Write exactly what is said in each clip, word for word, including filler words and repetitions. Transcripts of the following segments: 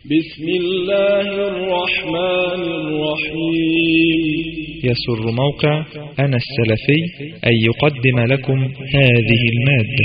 بسم الله الرحمن الرحيم. يسر موقع أنا السلفي أن يقدم لكم هذه المادة.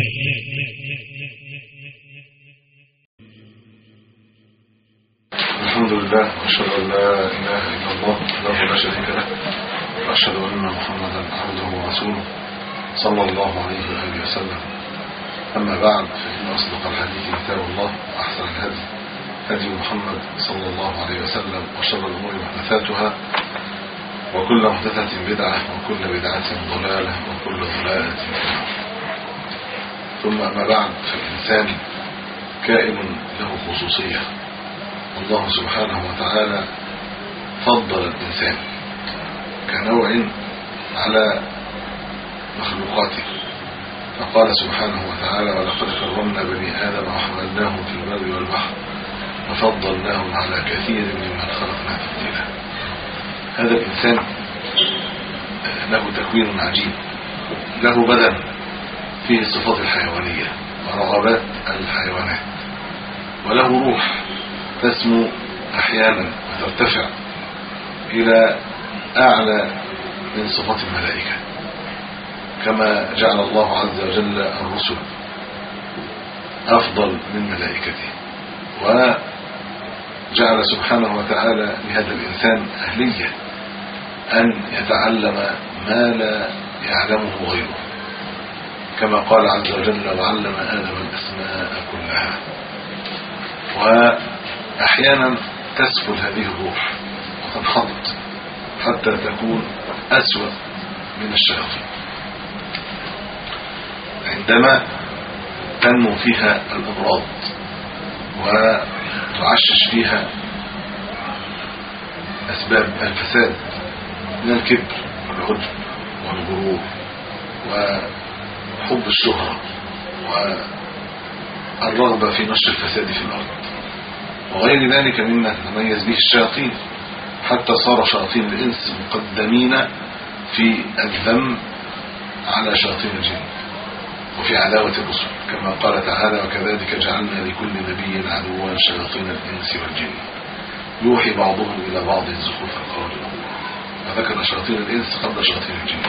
الحمد لله وأشهد أن لا إله إلا الله وحده لا شريك له، وأشهد أن محمدا عبده ورسوله صلى الله عليه وآله وسلم. أما بعد، فإن أصدق الحديث كتاب الله، وأحسن الهدي هدي محمد صلى الله عليه وسلم، وشر الأمور محدثاتها، وكل محدثة بدعة، وكل بدعة ضلالة، وكل ضلالة في النار. ثم أما بعد، فالإنسان كائن له خصوصية. الله سبحانه وتعالى فضل الإنسان كنوع على مخلوقاته، فقال سبحانه وتعالى: ولقد كرمنا بني آدم وحملناهم في البر والبحر وفضلناهم على كثير ممن خلقنا تفضيلا. هذا الإنسان له تكوين عجيب، له بدن فيه الصفات الحيوانية ورغبات الحيوانات، وله روح تسمو أحيانا وترتفع إلى أعلى من صفات الملائكة، كما جعل الله عز وجل الرسل أفضل من ملائكته، وجعل سبحانه وتعالى لهذا الإنسان أهلية أن يتعلم ما لا يعلمه غيره، كما قال عز وجل: وعلم آدم الأسماء كلها. وأحيانا تسفل هذه الروح وتنحط حتى تكون أسوأ من الشياطين، عندما تنمو فيها الأمراض وتعشش فيها أسباب الفساد من الكبر والعجب والغرور وحب الشهرة والرغبة في نشر الفساد في الأرض وغير ذلك مما تتميز به الشياطين، حتى صار شياطين الإنس مقدمين في الذم على شياطين الجن وفي عداوة الرسل، كما قال تعالى: وكذلك جعلنا لكل نبي عدوا شياطين الإنس والجن يوحي بعضهم إلى بعض زخرف القول غرورا. وذكر شياطين الإنس قبل شياطين الجن.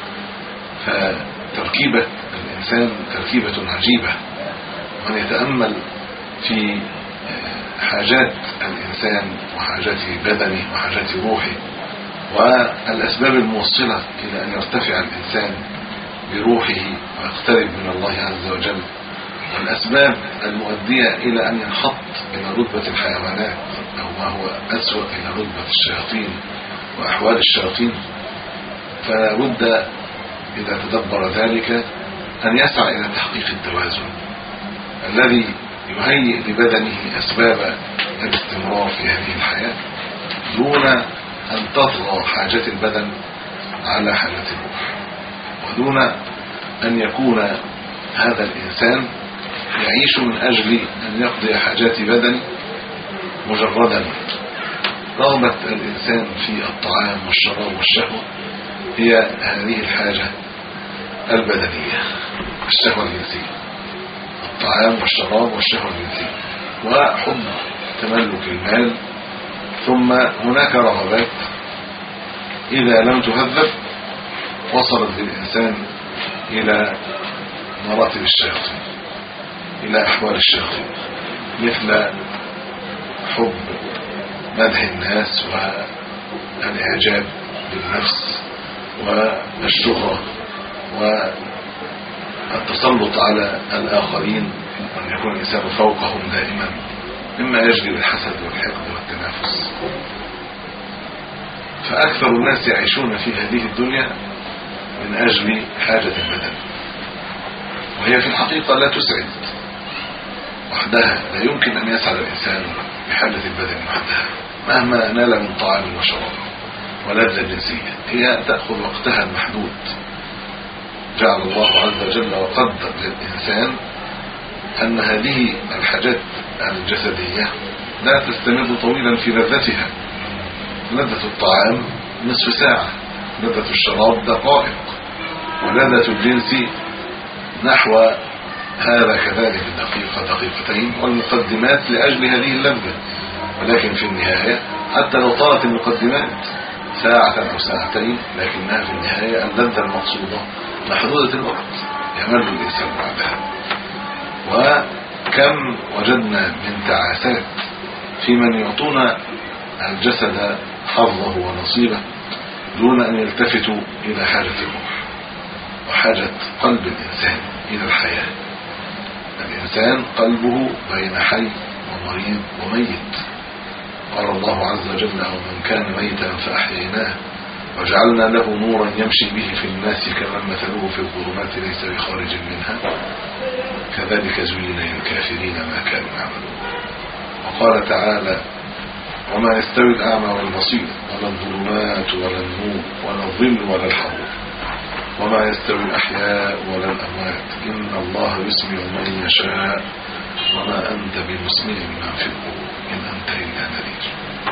فتركيبة الإنسان تركيبة عجيبة، ومن يتأمل في حاجات الإنسان وحاجات بدنه وحاجات روحه والأسباب الموصلة إلى أن يرتفع الإنسان بروحه ويقترب من الله عز وجل، والأسباب المؤدية إلى أن ينحط إلى رتبة الحيوانات أو ما هو أسوأ إلى رتبة الشياطين وأحوال الشياطين، فلا بد إذا تدبر ذلك أن يسعى إلى تحقيق التوازن الذي يهيئ لبدنه أسباب الاستمرار في هذه الحياة، دون أن تطغى حاجات البدن على حاجات الروح، ودون أن يكون هذا الإنسان يعيش من أجل أن يقضي حاجات بدنه مجردا. رغبة الإنسان في الطعام والشراب والشهوة هي هذه الحاجة البدنية، الشهوة الجنسية، الطعام والشراب والشهوة الجنسية، وحب تملك المال. ثم هناك رغبات إذا لم تهذب وصلت للإنسان إلى مراتب الشياطين، إلى أحوال الشياطين، مثل حب مدح الناس والإعجاب بالنفس والشهرة والتسلط على الآخرين، أن يكون الإنسان فوقهم دائما، مما يجلب الحسد والحقد والتنافس. فأكثر الناس يعيشون في هذه الدنيا من أجل حاجة البدن، وهي في الحقيقة لا تسعد وحدها. لا يمكن أن يسعد الإنسان بحاجة البدن وحدها مهما نال من طعام وشراب ولذة جنسية، هي تأخذ وقتها المحدود. جعل الله عز وجل وقدر للإنسان أن هذه الحاجات الجسدية لا تستمر طويلا في لذتها. لذة الطعام نصف ساعة، لذة الشراب دقائق، ولذة الجنس نحو هذا كذلك دقيقة دقيقتين، والمقدمات لأجل هذه اللذة ولكن في النهاية حتى لو طالت المقدمات ساعة أو ساعتين، لكنها في النهاية اللذة المقصودة محدودة الوقت يمل الإنسان بعدها. وكم وجدنا من تعاسات في من يعطون الجسد حظه ونصيبه دون أن يلتفتوا إلى حاجة الروح وحاجة قلب الإنسان إلى الحياة. الإنسان قلبه بين حي ومريض وميت. قال الله عز وجل: أو من كان ميتا فأحييناه وجعلنا له نورا يمشي به في الناس كمن مثله في الظلمات ليس بخارج منها كذلك زين للكافرين ما كانوا يعملون. وقال تعالى: وما يستوي الأعمى والبصير ولا الظلمات ولا النور ولا الظل ولا الحرور وما يستوي الأحياء ولا الأموات إن الله يسمع من يشاء وما أنت بمسمع من في القبور إن أنت إلا نذير.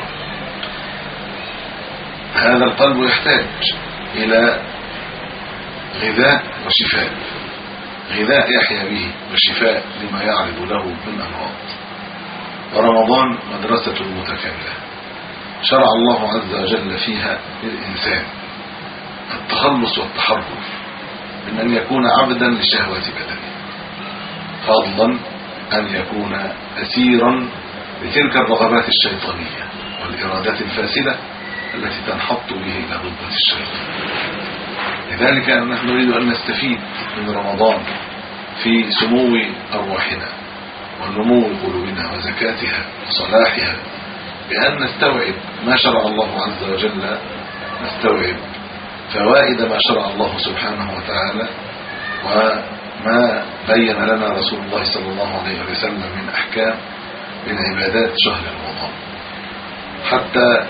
هذا القلب يحتاج إلى غذاء وشفاء، غذاء يحيا به وشفاء لما يعرض له من أمراض. ورمضان مدرسة متكاملة شرع الله عز وجل فيها للإنسان التخلص والتحرر من أن يكون عبدا لشهوات بدنه، فضلا أن يكون أسيرا لتلك الرغبات الشيطانية والإرادات الفاسدة التي تنحط به إلى ضبة الشيطان. لذلك نحن نريد أن نستفيد من رمضان في سمو أرواحنا ونمو قلوبنا وزكاتها وصلاحها، بأن نستوعب ما شرع الله عز وجل، نستوعب فوائد ما شرع الله سبحانه وتعالى وما بين لنا رسول الله صلى الله عليه وسلم من أحكام من عبادات شهر رمضان، حتى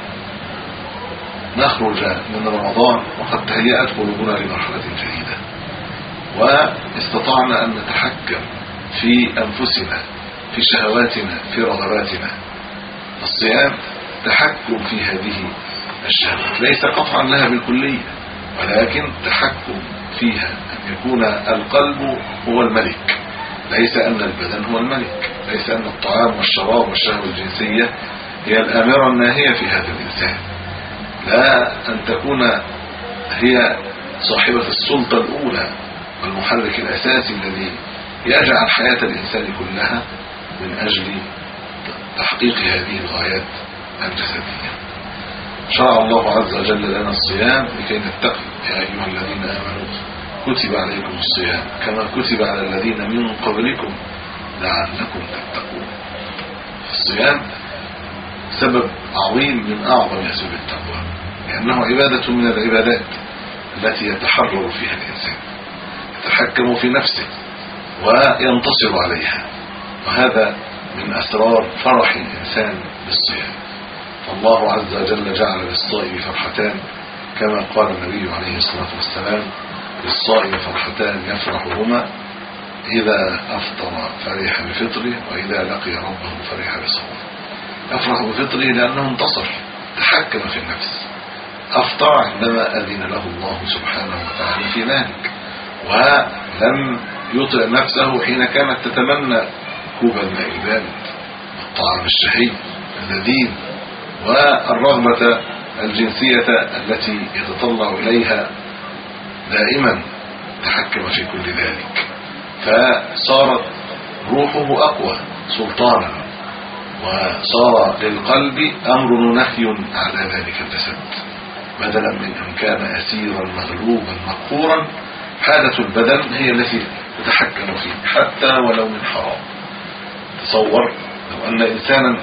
نخرج من رمضان وقد تهيأت قلوبنا لمرحلة جديدة واستطعنا أن نتحكم في أنفسنا في شهواتنا في رغباتنا. الصيام تحكم في هذه الشهوات، ليس قطعا لها بالكلية، ولكن تحكم فيها أن يكون القلب هو الملك، ليس أن البدن هو الملك، ليس أن الطعام والشراب والشهوة الجنسية هي الآمرة الناهية في هذا الإنسان، لا أن تكون هي صاحبة السلطة الأولى والمحرك الأساسي الذي يجعل حياة الإنسان كلها من أجل تحقيق هذه الغايات الجسدية. شرع الله عز وجل لنا الصيام لكي نتقي. يا أيها الذين آمنوا كتب عليكم الصيام كما كتب على الذين من قبلكم لعلكم تتقون. الصيام سبب عظيم من أعظم أسباب التقوى، لأنه عبادة من العبادات التي يتحرر فيها الإنسان، يتحكم في نفسه وينتصر عليها، وهذا من أسرار فرح الإنسان بالصيام. فالله عز وجل جعل للصائم فرحتان، كما قال النبي عليه الصلاة والسلام: للصائم فرحتان يفرحهما إذا أفطر فرح بفطره وإذا لقي ربه فرح بصومه. يفرح بفطره لأنه انتصر، تحكم في النفس، أفطر عندما أذن له الله سبحانه وتعالى في ذلك، ولم يطع نفسه حين كانت تتمنى كوب الماء البارد والطعام الشهي اللذيذ والرغبة الجنسية التي يتطلع إليها دائما، تحكم في كل ذلك، فصارت روحه أقوى سلطانا، وصار للقلب أمر نهي على ذلك الجسد، بدلا من أن كان أسيرا مغلوبا مقهورا. حالة البدن هي التي تتحكم فيه حتى ولو من حرام. تصور لو أن إنسانا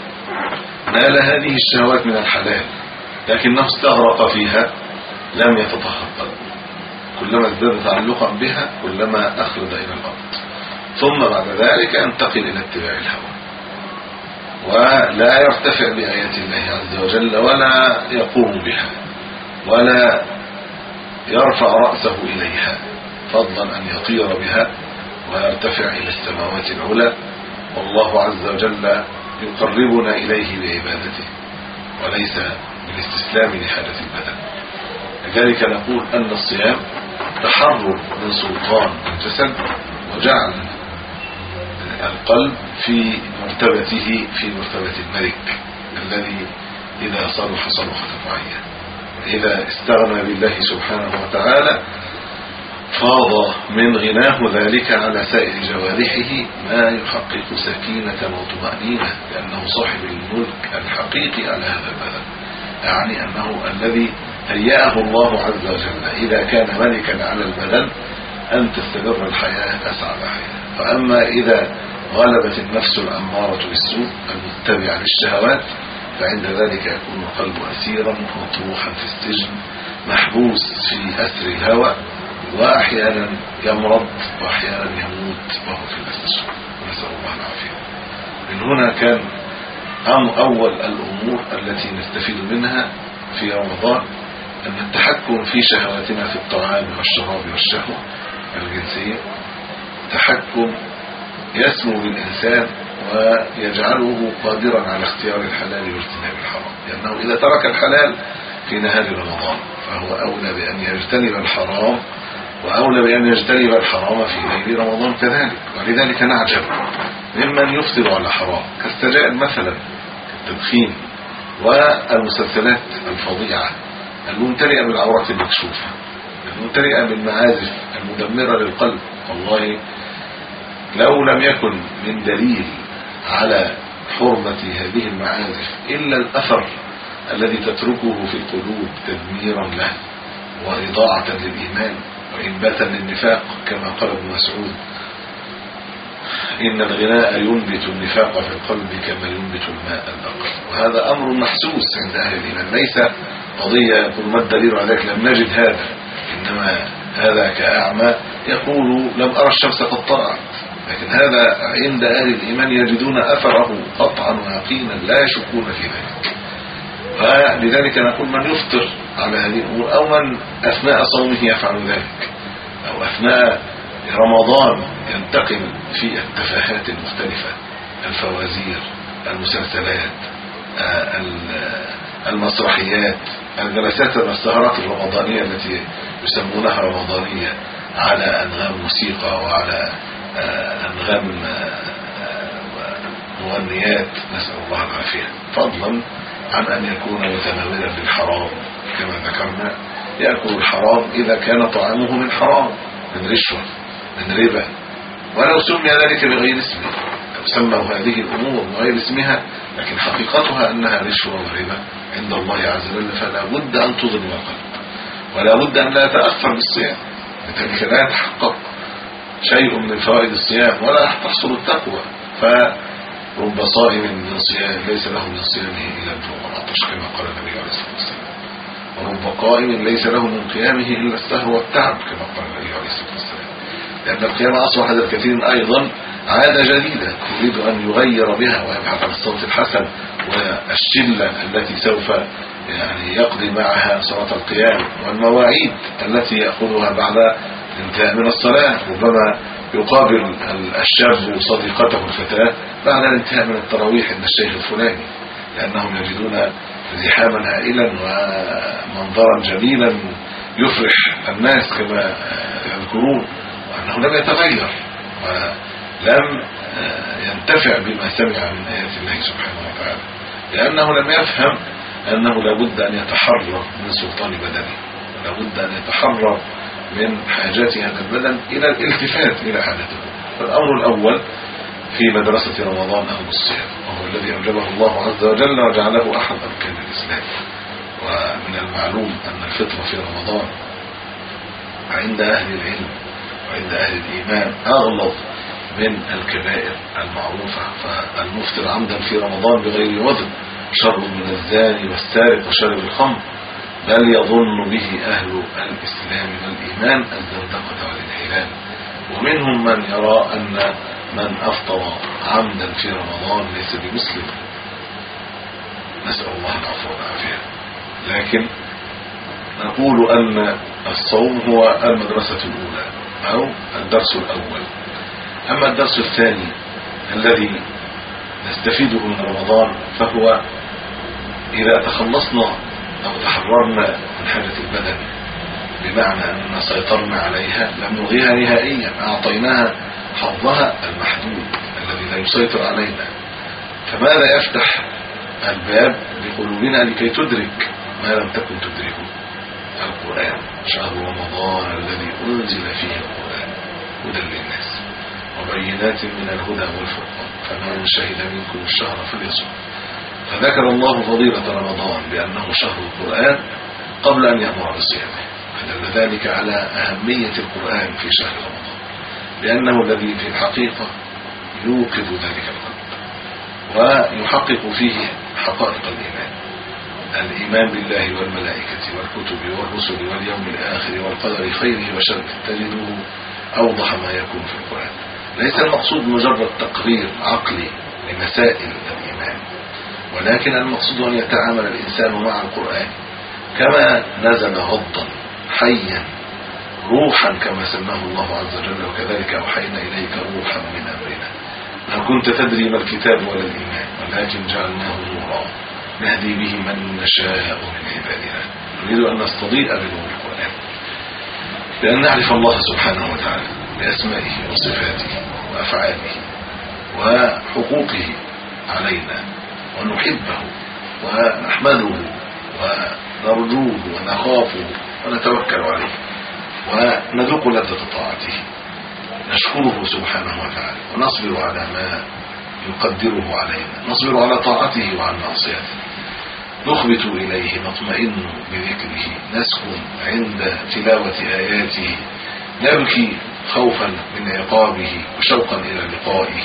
نال هذه الشهوات من الحلال لكنه استغرق فيها لم يتطهر قلبه، كلما ازداد تعلقا بها كلما أخلد إلى الأرض، ثم بعد ذلك ينتقل إلى اتباع الهوى ولا يرتفع بآيات الله عز وجل ولا يقوم بها ولا يرفع رأسه إليها، فضلا أن يطير بها ويرتفع إلى السماوات العلى. والله عز وجل يقربنا إليه بعبادته وليس بالاستسلام لحالة البدن. لذلك نقول أن الصيام تحرر من سلطان الجسد وجعل القلب في مرتبته في مرتبة الملك الذي إذا صلح صلحت الرعية، وإذا استغنى بالله سبحانه وتعالى فاض من غناه ذلك على سائر جوارحه ما يحقق سكينة وطمأنينة، لأنه صاحب الملك الحقيقي على هذا البدن، يعني أنه الذي هيأه الله عز وجل إذا كان ملكا على البدن أن تستمر الحياة أسعد حياة. فأما إذا غلبت النفس الأمارة بالسوء المتبعة للشهوات فعند ذلك يكون القلب أسيرا مطروحا في السجن محبوس في أسر الهوى، وأحيانا يمرض وأحيانا يموت وهو في الأسر، نسأل الله العافية. من هنا كان أم أول الأمور التي نستفيد منها في رمضان أن التحكم في شهواتنا في الطعام والشراب والشهوة الجنسية تحكم يسمو بالإنسان ويجعله قادرا على اختيار الحلال واجتناب الحرام، لأنه إذا ترك الحلال في نهار رمضان فهو أولى بأن يجتنب الحرام، وأولى بأن يجتنب الحرام في ليل رمضان كذلك. ولذلك نعجب ممن يفطر على حرام كالسجائر مثلا، التدخين والمسلسلات الفظيعة الممتلئة بالعورات المكشوفة الممتلئة بالمعازف المدمرة للقلب. والله لو لم يكن من دليل على حرمة هذه المعازف إلا الأثر الذي تتركه في القلوب تدميرا له وإضاعة للإيمان وإنباتا للنفاق، كما قال ابن مسعود: إن الغناء ينبت النفاق في القلب كما ينبت الماء البقر. وهذا أمر محسوس عند أهل الإيمان، ليس قضية يقول ما الدليل على ذلك لم نجد هذا، إنما هذا كأعمى يقول لم أرى الشمس قد طلعت، لكن هذا عند أهل الإيمان يجدون أثره قطعا ويقينا لا يشكون في ذلك. ولذلك نقول من يفطر على هذه الأمور أو من أثناء صومه يفعل ذلك أو أثناء رمضان ينتقل في التفاهات المختلفة، الفوازير، المسلسلات، المسرحيات، الجلسات السهرات الرمضانية التي يسمونها رمضانية على أنغام موسيقى وعلى أنغام مغنيات، نسأل الله العافية، فضلا عن أن يكون متناولا بالحرام كما ذكرنا. يأكل الحرام إذا كان طعامه من حرام، من رشوة، من ربا، ولو سمي ذلك بغير اسمه، لو سموا هذه الأمور بغير اسمها لكن حقيقتها أنها رشوة وربا عند الله عز وجل، فلا بد أن تظلم القلب ولا بد أن لا يتأثر بالصيام، لذلك لا يتحقق شيء من فوائد الصيام ولا تحصل التقوى. فرب صائم من صيام ليس له من صيامه إلا الجوع والعطش كما قال النبي عليه الصلاة والسلام، ورب قائم ليس له من قيامه إلا السهر والتعب كما قال النبي عليه الصلاة والسلام، لأن القيام أصبح هذا الكثير أيضا عادة جديدة يريد أن يغير بها ويبحث عن الصوت الحسن والشلة التي سوف يعني يقضي معها صلاة القيام، والمواعيد التي يأخذها بعد انتهاء من الصلاة. ربما يقابل الشاب صديقته الفتاة بعد الانتهاء من التراويح عند الشيخ الفلاني، لأنهم يجدون زحاما هائلا ومنظرا جميلا يفرح الناس كما يذكرون، وأنه لم يتغير ولم ينتفع بما سمع من آيات الله سبحانه وتعالى، لأنه لم يفهم أنه لابد أن يتحرر من سلطان بدنه، لابد أن يتحرر من حاجات هذا البدن إلى الالتفات إلى حالته. فالأمر الأول في مدرسة رمضان أمر الصيام، وهو الذي أوجبه الله عز وجل وجعله أحد أركان الإسلام. ومن المعلوم أن الفطر في رمضان عند أهل العلم وعند أهل الإيمان أغلظ من الكبائر المعروفة، فالمفطر عمدا في رمضان بغير وزن شر من الزاني والسارق وشارب الخمر، بل يظن به أهل الإسلام والإيمان الزندقة والانحلال. ومنهم من يرى أن من أفطر عمدا في رمضان ليس بمسلم، نسأل الله العفو والعافية. لكن نقول أن الصوم هو المدرسة الأولى أو الدرس الأول. أما الدرس الثاني الذي نستفيده من رمضان فهو إذا تخلصنا أو تحررنا من حاجة البدن، بمعنى أننا سيطرنا عليها لم نلغيها نهائيا، أعطيناها حظها المحدود الذي إذا يسيطر علينا. فماذا يفتح الباب لقلوبنا لكي تدرك ما لم تكن تدركه؟ القرآن. شهر رمضان الذي أنزل فيه القرآن هدى للناس وبينات من الهدى والفرقان فمن شهد منكم الشهر فليصم. فذكر الله فضيلة رمضان بأنه شهر القرآن قبل أن يأمر بصيامه، فدل ذلك على أهمية القرآن في شهر رمضان، لأنه الذي في الحقيقة يوقظ ذلك القلب ويحقق فيه حقائق الإيمان، الإيمان بالله والملائكة والكتب والرسل واليوم الآخر والقدر خيره وشره، تجده أوضح ما يكون في القرآن. ليس المقصود مجرد تقرير عقلي لمسائل الإيمان، ولكن المقصود أن يتعامل الإنسان مع القرآن كما نزل غضا حيا روحا كما سماه الله عز وجل، وكذلك أوحينا إليك روحا من أمرنا ما كنت تدري ما الكتاب ولا الإيمان ولكن جعلناه نورا نهدي به من نشاء من عبادنا. نريد أن نستضيء بنور القرآن لأن نعرف الله سبحانه وتعالى بأسمائه وصفاته وأفعاله وحقوقه علينا، ونحبه ونحمده ونرجوه ونخافه ونتوكل عليه وندوق لذة طاعته، نشكره سبحانه وتعالى ونصبر على ما يقدره علينا، نصبر على طاعته وعن معصيته، نخبت إليه، نطمئن بذكره، نسكن عند تلاوة آياته، نبكي خوفا من عقابه وشوقا إلى لقائه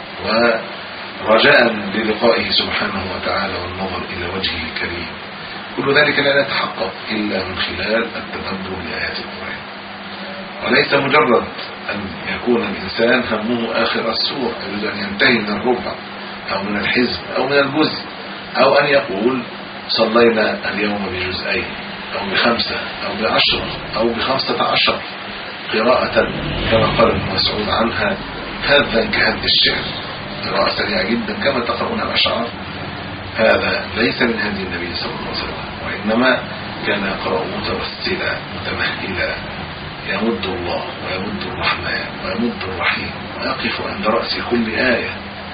ورجاء للقائه سبحانه وتعالى والنظر إلى وجهه الكريم. كل ذلك لا يتحقق إلا من خلال التدبر لآيات القرآن، وليس مجرد أن يكون الإنسان همه آخر السورة، يريد أن ينتهي من الربع أو من الحزب أو من الجزء، أو أن يقول صلينا اليوم بجزئين أو بخمسة أو بعشرة أو بخمسة عشر قراءة كما قال ابن مسعود عنها هذا كهذا الشعر، قراءة سريعة جدا كما تقرؤون الأشعار. هذا ليس من هدي النبي صلى الله عليه وسلم، وإنما كان يقرأ متوسلا متمهلا، يمد الله ويمد الرحمن ويمد الرحيم، ويقف عند رأس كل آية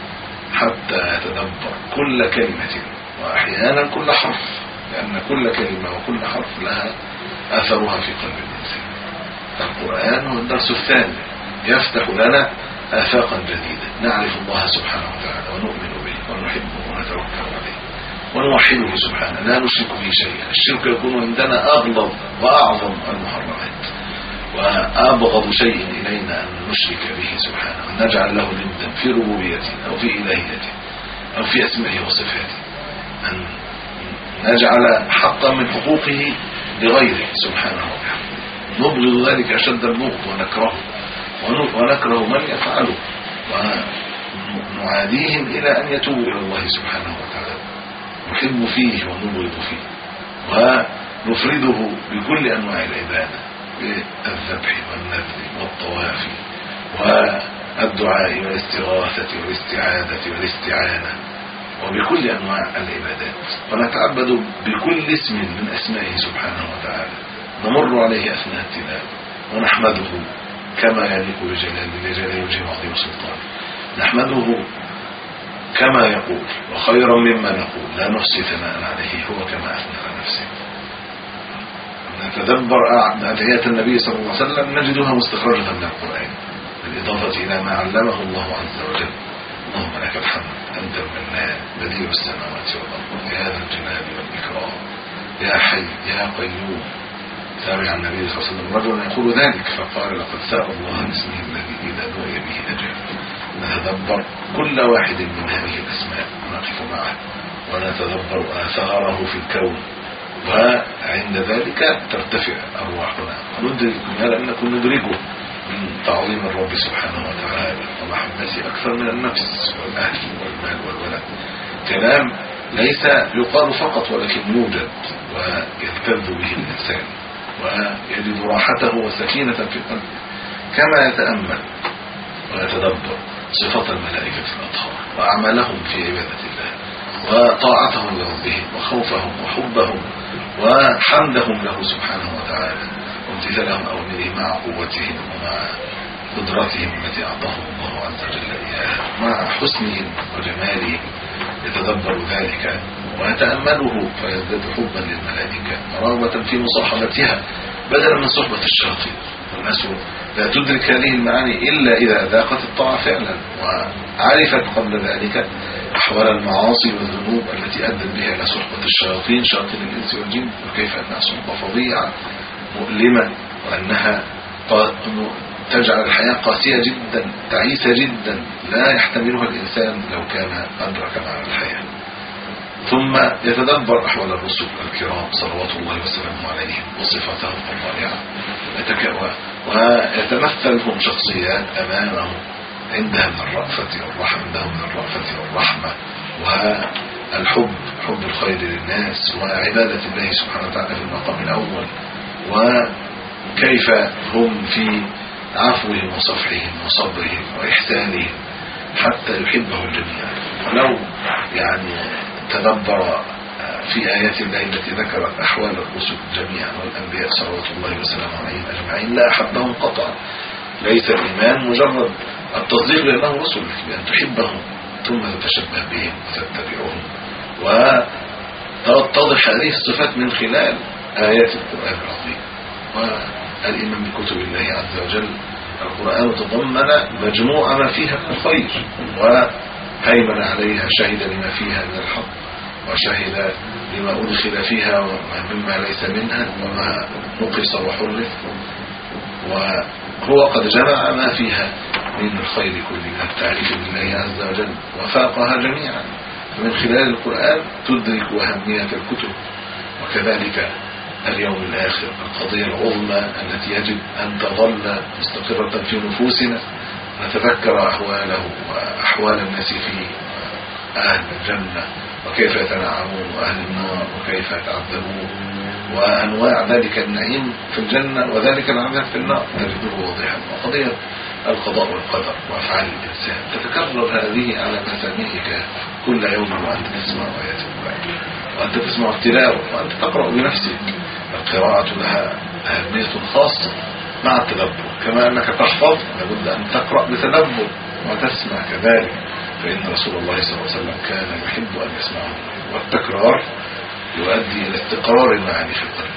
حتى يتدبر كل كلمة وأحيانا كل حرف، لأن كل كلمة وكل حرف لها أثرها في قلب الإنسان. القرآن هو الدرس الثاني، يفتح لنا آفاقا جديدة، نعرف الله سبحانه وتعالى ونؤمن به ونحبه ونتوكل عليه ونوحده سبحانه، لا نشرك به شيئا. الشرك يكون عندنا أغلظ وأعظم المحرمات، وأبغض شيء إلينا أن نشرك به سبحانه، أن نجعل له ندا في ربوبيته أو في إلهيته أو في أسمائه وصفاته، أن نجعل حقا من حقوقه لغيره سبحانه وتعالى. نبغض ذلك أشد البغض ونكرهه ونكره من يفعله ونعاديهم إلى أن يتوبوا إلى الله سبحانه وتعالى. نحب فيه ونبغض فيه ونفرده بكل أنواع العبادة، بالذبح والنذر والطواف والدعاء والاستغاثة والاستعاذة والاستعانة وبكل أنواع العبادات، ونتعبد بكل اسم من أسمائه سبحانه وتعالى، نمر عليه أثناء التلاوة ونحمده كما يليق بجلال لجلال وجهه وعظيم سلطانه، نحمده كما يقول وخيرا مما نقول لا نحصي ثناء عليه هو كما أثنى على نفسه. نتدبر أدعية النبي صلى الله عليه وسلم نجدها مستخرجة من القرآن بالإضافة إلى ما علمه الله عز وجل. اللهم لك الحمد أنت المنان بديع السماوات والأرض يا ذا الجلال والإكرام يا حي يا قيوم. سمع النبي صلى الله عليه وسلم رجلا يقول ذلك فقال لقد سأل الله باسمه الذي إذا دعي به أجاب. نتدبر كل واحد من هذه الأسماء ونقف معه ونتدبر آثاره في الكون، وعند ذلك ترتفع أرواحنا وندرك ما لم نكن ندركه من تعظيم الرب سبحانه وتعالى ومحبته أكثر من النفس والأهل والمال والولد. كلام ليس يقال فقط ولكن يوجد ويلتذ به الإنسان ويجد راحته وسكينة في قلبه كما يتأمل ويتدبر صفات الملائكة الأطهار وأعمالهم في عبادة الله وطاعتهم لربهم وخوفهم وحبهم وحمدهم له سبحانه وتعالى وامتثالهم أوامره مع قوتهم ومع قدراتهم التي أعطاهم الله عز وجل إياها، مع حسنهم وجمالهم يتدبر ذلك ويتأمله فيزداد حبا للملائكة رغبة في مصاحبتها بدلا من صحبة الشياطين. الناس لا تدرك هذه المعاني إلا إذا ذاقت الطاعة فعلا وعرفت قبل ذلك أحوال المعاصي والذنوب التي أدت بها إلى صحبة الشياطين شياطين الإنس والجن، وكيف أنها صحبة فظيعة مؤلمة، وأنها تجعل الحياة قاسية جدا تعيسة جدا لا يحتملها الإنسان لو كان أدرك معنى الحياة. ثم يتدبر أحوال الرسل الكرام صلوات الله وسلامه عليهم وصفاتهم الرائعة ويتمثلهم شخصيات أمامه عندها من الرأفة والرحمة عندهم من الرأفة والرحمة والحب حب الخير للناس وعبادة الله سبحانه وتعالى في المقام الأول، وكيف هم في عفوهم وصفحهم وصبرهم وإحسانهم حتى يحبه الجميع. ولو يعني تدبر في آيات الله التي ذكرت أحوال الرسل جميعا والأنبياء صلوات الله وسلامه عليهم أجمعين لا أحبهم قطعا. ليس الإيمان مجرد التصديق بأنه رسل، بأن تحبهم ثم تتشبه بهم وتتبعهم وتتضح هذه الصفات من خلال آيات القرآن العظيم والإيمان بكتب الله عز وجل. القرآن تضمن مجموعة ما فيها من الخير وهيمن عليها، شهد لما فيها من الحق وشهد لما أدخل فيها مما ليس منها وما نقص وحرف، وهو قد جمع ما فيها من الخير كله التعريف بالله عز وجل وفاقها جميعا. فمن خلال القرآن تدرك أهمية الكتب، وكذلك اليوم الآخر القضية العظمى التي يجب أن تظل مستقرة في نفوسنا، نتذكر أحواله وأحوال الناس فيه، أهل الجنة وكيف يتنعمون وأهل النار وكيف يتعذبون وأنواع ذلك النعيم في الجنة وذلك العذاب في النار نجده واضحا، وقضية القضاء والقدر وأفعال الإنسان تتكرر هذه على مسامعك كل يوم وأنت تسمع آيات القرآن وأنت تسمع التلاوة وأنت تقرأ بنفسك. القراءة لها أهمية خاصة مع التدبر، كما أنك تحفظ لابد أن تقرأ بتدبر وتسمع كذلك، فإن رسول الله صلى الله عليه وسلم كان يحب أن يسمعه، والتكرار يؤدي إلى استقرار المعاني في القلب،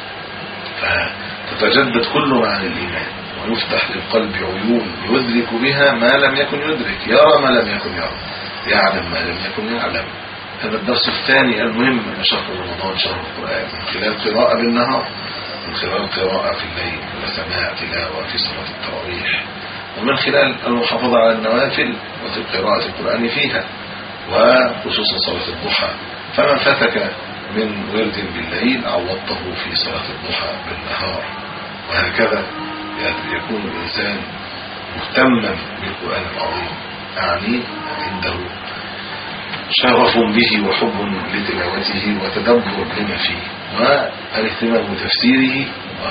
فتتجدد كل معاني الإيمان ويفتح للقلب عيون يدرك بها ما لم يكن يدرك، يرى ما لم يكن يرى، يعلم ما لم يكن يعلم. هذا الدرس الثاني المهم من شهر رمضان شهر القرآن، من خلال قراءة بالنهار، من خلال قراءة في الليل وسماع تلاوة في صلاة التراويح، ومن خلال المحافظة على النوافل وقراءة القرآن فيها، وخصوصا صلاة الضحى. فمن فاتك من ورد بالليل عوضته في صلاة الضحى بالنهار، وهكذا يكون الإنسان مهتما بالقرآن العظيم، أعني عنده شغف به وحب لتلاوته وتدبر لما فيه والاهتمام بتفسيره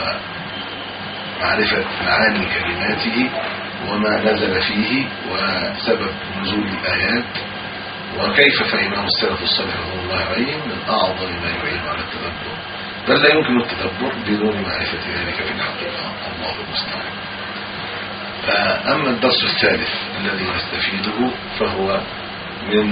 ومعرفة معاني كلماته وما نزل فيه وسبب نزول الآيات وكيف فهمه السلف الصالح رضي الله عليهم من أعظم ما يعين على التدبر، بل لا يمكن التدبر بدون معرفة ذلك في الحقيقة. الله المستعان. فأما الدرس الثالث الذي نستفيده فهو من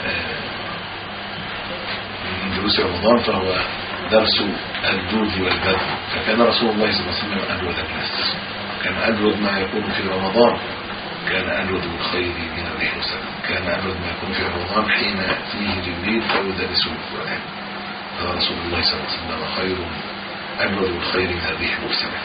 من دروس رمضان، فهو درس الجود والبذل. فكان رسول الله صلى الله عليه وسلم أجود الناس، كان أجود ما يكون في رمضان، كان أجود بالخير من الريح والسلام، كان أجود ما يكون في رمضان حين يأتيه جبريل فيدرسه القرآن. هذا رسول الله صلى الله عليه وسلم خير أجود بالخير من الريح والسلام.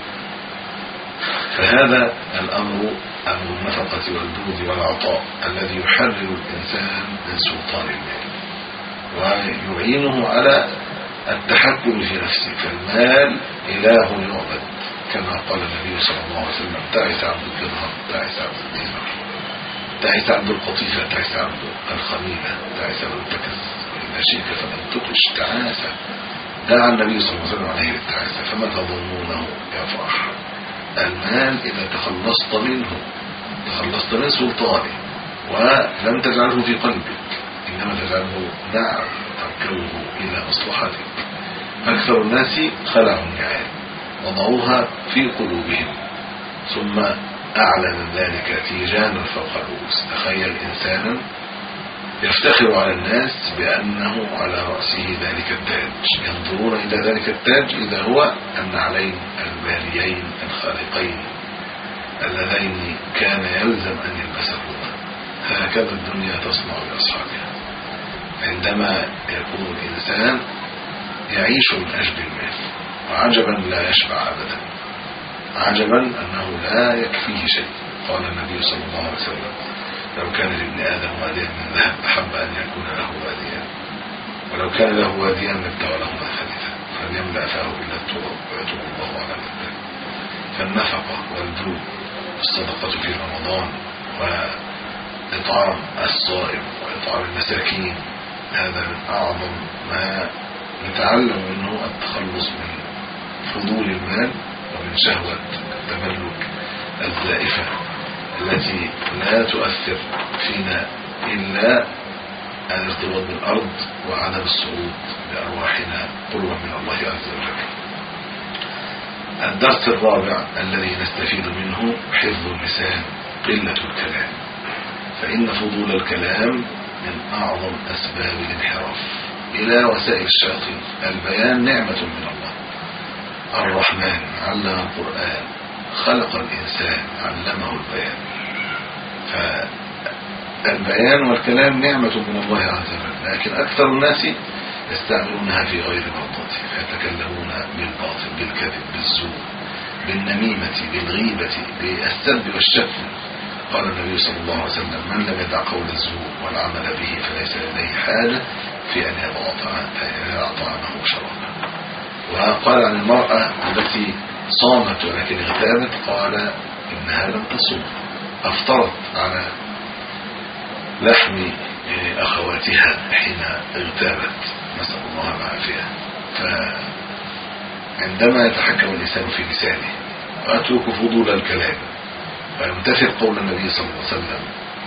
فهذا الأمر أمر النفقة والجود والعطاء الذي يحرر الإنسان من سلطان المال ويعينه على التحكم في نفسه. فالمال إله يعبد كما قال النبي صلى الله عليه وسلم: تعس عبد الدرهم، تعس عبد الدينار، تعس عبد القطيفة، تعس عبد الخميلة، تعس عبد التكس، وإذا شئت فلم تقش تعاسة. دعا النبي صلى الله عليه وسلم عليه التعاسة. فما تظنونه يا فرح؟ المال إذا تخلصت منه تخلصت من سلطانه ولم تجعله في قلبك، إنما تجعله نعم تركبه إلى مصلحتك. أكثر الناس خلعوا النعال وضعوها في قلوبهم ثم أعلى من ذلك تيجان فوق الرؤوس. تخيل إنسانا يفتخر على الناس بأنه على رأسه ذلك التاج، ينظرون إلى ذلك التاج إذا هو النعلين الباريين الخالقين اللذين كان يلزم أن يلبسهما. هكذا الدنيا تصنع بأصحابها. عندما يكون الإنسان يعيش من أجل المال، وعجبا لا يشبع أبدا، عجبا أنه لا يكفيه شيء. قال النبي صلى الله عليه وسلم: لو كان لابن آدم واديا من ذهب أحب أن يكون له واديا، ولو كان له واديا لابتغى له ما ثالثا، فليملأ فاه إلى التراب ويتوب الله على من تاب. فالنفقة والجود والصدقة في رمضان وإطعام الصائم وإطعام المساكين، هذا من أعظم ما نتعلم منه التخلص من فضول المال ومن شهوة التملك الزائفة التي لا تؤثر فينا إلا الارتباط بالأرض وعدم الصعود بأرواحنا قربا من الله عز وجل. الدرس الرابع الذي نستفيد منه حفظ اللسان، قلة الكلام، فإن فضول الكلام من أعظم أسباب الانحراف إلى وسائل الشياطين. البيان نعمة من الله. الرحمن علم القرآن، خلق الإنسان، علمه البيان. فالبيان والكلام نعمة من الله عز وجل، لكن أكثر الناس يستعملونها في غير مرضاته، فيتكلمون بالباطل، بالكذب، بالزور، بالنميمة، بالغيبة، بالسب والشتم. قال النبي صلى الله عليه وسلم: من لم يدع قول الزور والعمل به فليس لديه حاجة في أن يضع طعامه وشرابه. وقال عن المرأة التي صامت ولكن اغتابت، قال إنها لم تصوم، أفطرت على لحم أخواتها حين اغتابت، نسأل الله العافية. فعندما يتحكم الإنسان في لسانه ويترك فضول الكلام ويمتثل قول النبي صلى الله عليه وسلم: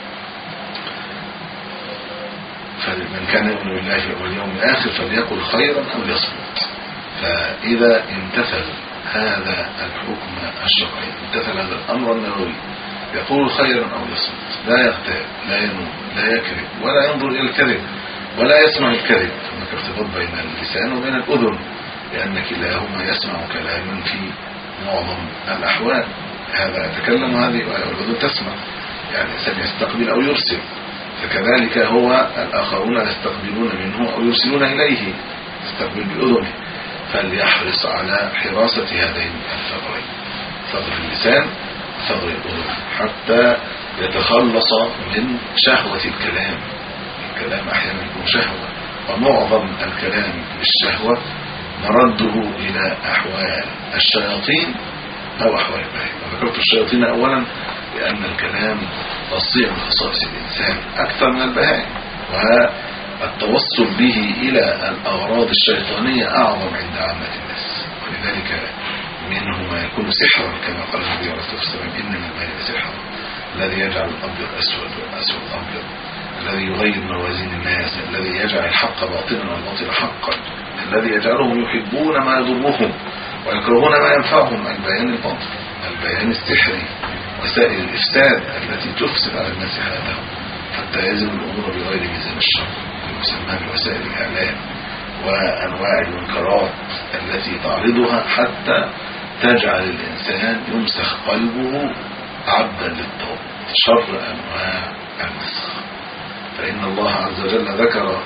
فمن كان يؤمن بالله واليوم الآخر فليقل خيرا أو ليصمت. فإذا امتثل هذا الحكم الشرعي، امتثل هذا الأمر النبوي، يقول خيرا أو يصمت، لا يغتاب، لا ينوم، لا يكذب، ولا ينظر إلى الكذب، ولا يسمع الكذب. هناك ارتباط بين اللسان وبين الأذن، لأن كلاهما يسمع كلاما في معظم الأحوال. هذا يتكلم وهذه والأذن تسمع، يعني الإنسان يستقبل أو يرسل، فكذلك هو الآخرون يستقبلون منه أو يرسلون إليه، يستقبل بأذنه. فليحرص على حراسة هذين الثغرين، ثغر اللسان وثغر الأذن، حتى يتخلص من شهوة الكلام. الكلام أحيانا يكون شهوة، ومعظم الكلام بالشهوة مرده إلى أحوال الشياطين أو أحوال البهائم. وذكرت الشياطين أولا لأن الكلام تصيع من خصائص الإنسان أكثر من البهائم، والتوصل به إلى الأغراض الشيطانية أعظم عند عامة الناس. ولذلك منه ما يكون سحرا، كما قال النبي عليه الصلاة والسلام: إن من المال سحرا، الذي يجعل الأبيض أسود والأسود أبيض، الذي يغير موازين الناس، الذي يجعل الحق باطلا والباطل حقا، الذي يجعلهم يحبون ما يضرهم ويكرهون ما ينفعهم. البيان الباطل، البيان السحري، وسائل الإفساد التي تفسد على الناس حياتهم حتى يزن الأمور بغير ميزان الشر، المسمى بوسائل الإعلام وأنواع المنكرات التي تعرضها حتى تجعل الإنسان يمسخ قلبه عبدا للطاغوت، شر أنواع المسخ. فإن الله عز وجل ذكر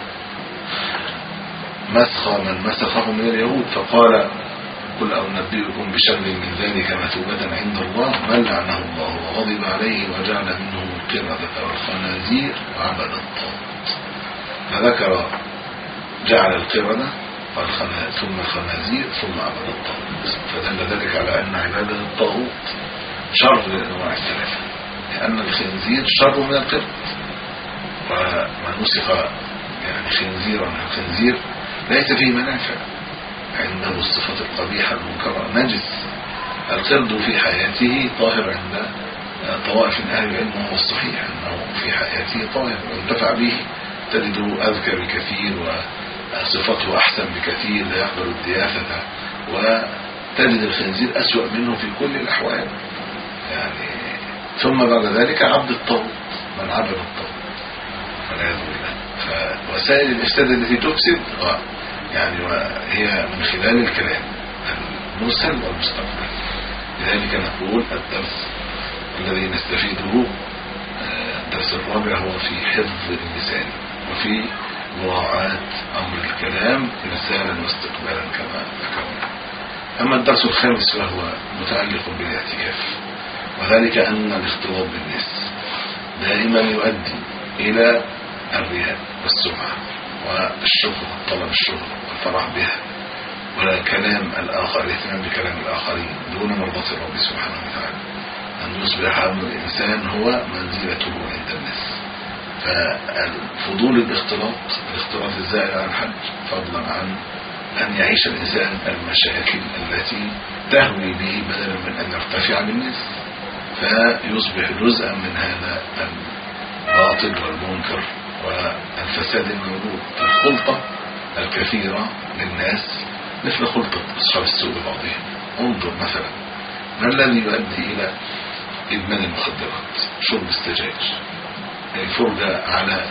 مسخ من مسخه من اليهود، فقال: قل أنبئكم بشر من ذلك مثوبة عند الله من لعنه الله وغضب عليه وجعل منهم القردة والخنازير وعبد الطاغوت. فذكر جعل القردة ثم الخنازير ثم عبد الطاغوت، فدل ذلك على أن عبادة الطاغوت شر لأنواع الثلاثة، لأن الخنزير شر من القرد، ومن مسخ يعني خنزيرا الخنزير ليس فيه منافع، عنده الصفات القبيحة المنكرة، نجس. القرد في حياته طاهر عند طوائف من أهل العلم، وهو الصحيح أنه في حياته طاهر، وينتفع به، تجده أذكى بكثير وصفته أحسن بكثير، لا يقبل الضيافة، وتجد الخنزير أسوأ منه في كل الأحوال. يعني ثم بعد ذلك عبد الطاغوت، من عبد الطاغوت والعياذ بالله. فوسائل الإفساد التي تفسد يعني هي من خلال الكلام المرسل والمستقبل. لذلك نقول الدرس الذي نستفيده الدرس الرابع هو في حفظ اللسان وفي مراعاة أمر الكلام إرسالا واستقبالا كما ذكرنا. أما الدرس الخامس فهو متعلق بالاعتكاف، وذلك أن الاختلاط بالناس دائما يؤدي إلى الرياء والسمعة والشهرة، طلب الشهرة والفرح بها، ولا كلام الآخر، الاهتمام بكلام الآخرين دون مرضاة الرب سبحانه وتعالى، أن يصبح أمر الإنسان هو منزلته عند الناس. ففضول الاختلاط الاختلاط الزائد عن الحد، فضلا عن أن يعيش الإنسان المشاكل التي تهوي به بدلا من أن يرتفع بالناس، فيصبح جزءا من هذا الباطل والمنكر والفساد الموجود. الخلطة الكثيرة للناس مثل خلطة أصحاب السوء ببعضهم. انظر مثلا ما الذي يؤدي إلى إدمان المخدرات؟ شرب السجاير، الفرجة على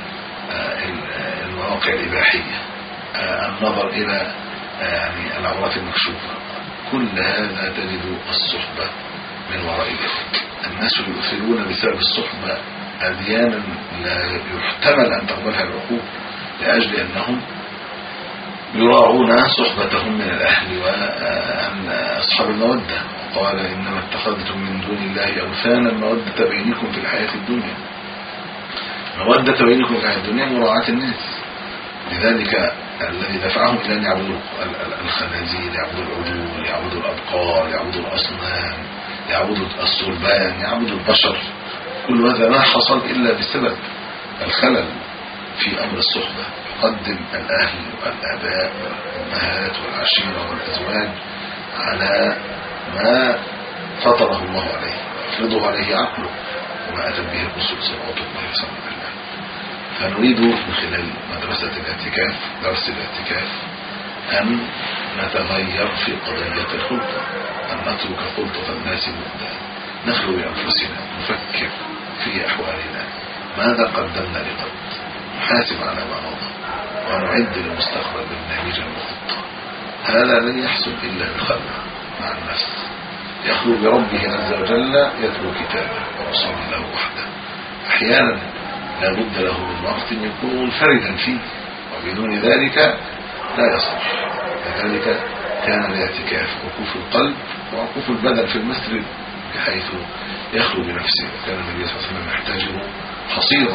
المواقع الإباحية، النظر إلى يعني العورات المكشوفة، كل هذا تجد الصحبة من وراء ذلك. الناس يؤثرون بسبب الصحبة أديانا لا يحتمل أن تقبلها العقول، لأجل أنهم يراعون صحبتهم من الأهل وأن أصحاب المودة. قال إنما اتخذتم من دون الله أوثانا مودة بينكم في الحياة الدنيا. مودة بينكم في الحياة الدنيا مراعاة الناس. لذلك الذي دفعهم إلى أن يعبدوا الخنازير، يعبدوا العجول، يعبدوا الأبقار، يعبدوا الأصنام، يعبدوا الصلبان، يعبدوا البشر، كل هذا ما حصل إلا بسبب الخلل في أمر الصحبة. يقدم الأهل والآباء والأمهات والعشيرة والأزواج على ما فطره الله عليه ويفرضه عليه عقله وما أتت به الرسل صلوات الله وسلامه عليه. فنريد من خلال مدرسة الاعتكاف، درس الاعتكاف، أن نتغير في قضية الخلطة، أن نترك خلطة الناس مدة، نخلو بأنفسنا، نفكر في أحوالنا، ماذا قدمنا لغد، نحاسب على ما مضى، ونعد للمستقبل برنامجا وخطة. هذا لن يحصل إلا بخلوة مع النفس، يخلو بربه عز وجل، يتلو كتابه ويصلي له وحده. أحيانا لا بد له من وقت يكون فردا فيه، وبدون ذلك لا يصلح. لذلك كان الاعتكاف وقوف القلب ووقوف البدن في المسجد بحيث يخلو بنفسه. كان النبي صلى الله عليه وسلم يحتاجه حصيرا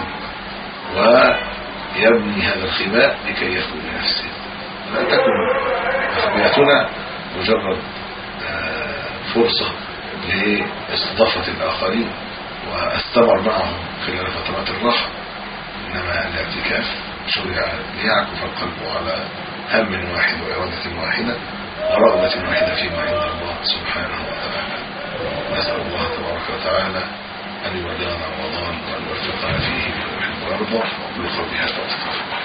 ويبني هذا الخباء لكي يخلو بنفسه. لا تكن أخبيتنا مجرد فرصة لاستضافة الآخرين واستمر معهم خلال فترات الراحة، إنما الاعتكاف شرع ليعكف القلب على هم واحد وإرادة واحدة ورغبة واحدة فيما عند الله سبحانه وتعالى. نسأل الله تبارك وتعالى أن يبلغنا رمضان وأن يوفقنا فيه بما يحب ويرضى. وكل قولي هذا واستغفر